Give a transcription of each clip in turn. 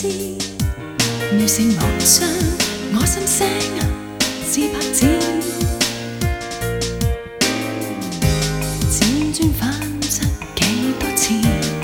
思，描成木像，我心聲是白紙，輾轉反側幾多次，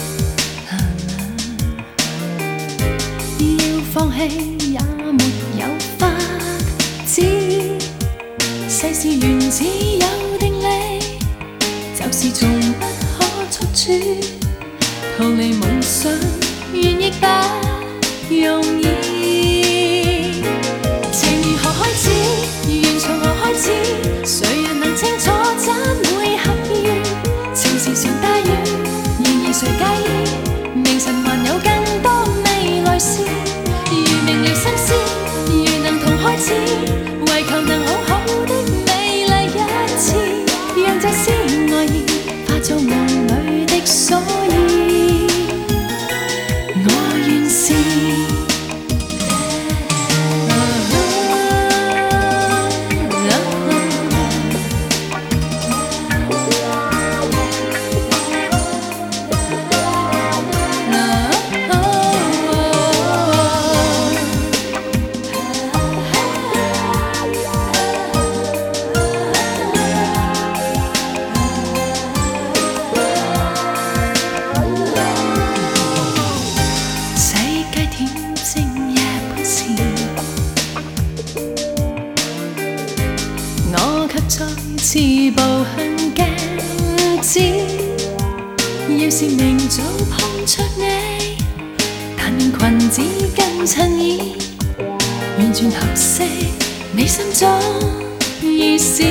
要放棄也沒有法子，世事原只有定理，就是從不可出處，逃離夢想原亦不容易。情如何開始，緣從何開始，誰人能清楚怎會合意？情時常大雨，然而誰介意？明晨還有更多未來事，如明了心思，如能同開始，為求能好好的美麗一次，讓這絲愛意化做夢裏的所以。我願是。再次步向鏡子，要是明早碰着你，但願裙子跟襯衣，完全合適你心中意思。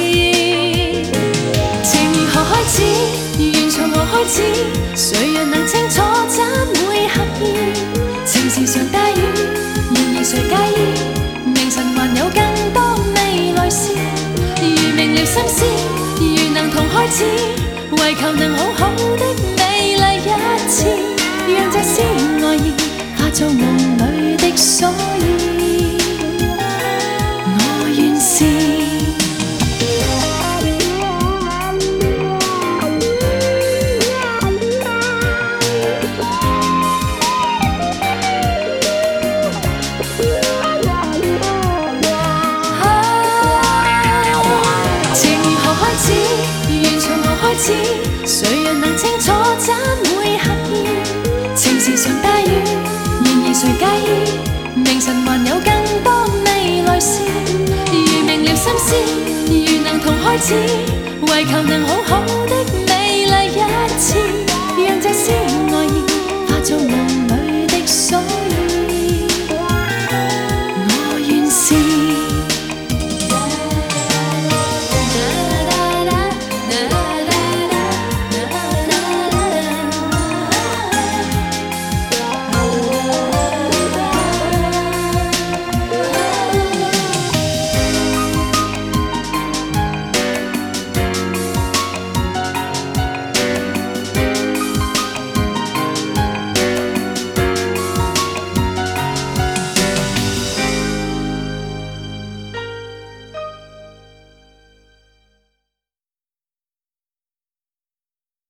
情如何開始，緣從何開始，誰人能清楚怎會合意？情時常大雨，然而誰介意？明晨還有更多未來事。如明了心思，如能同開始，為求能好好的美麗一次，讓這絲愛意化做夢裏的所以。我願是。誰人能清楚怎會合意？情時常大雨，然而誰介意？明晨還有更多未來事，如明了心思，如能同開始，為求能好好的美麗一次，讓這絲愛意化做夢。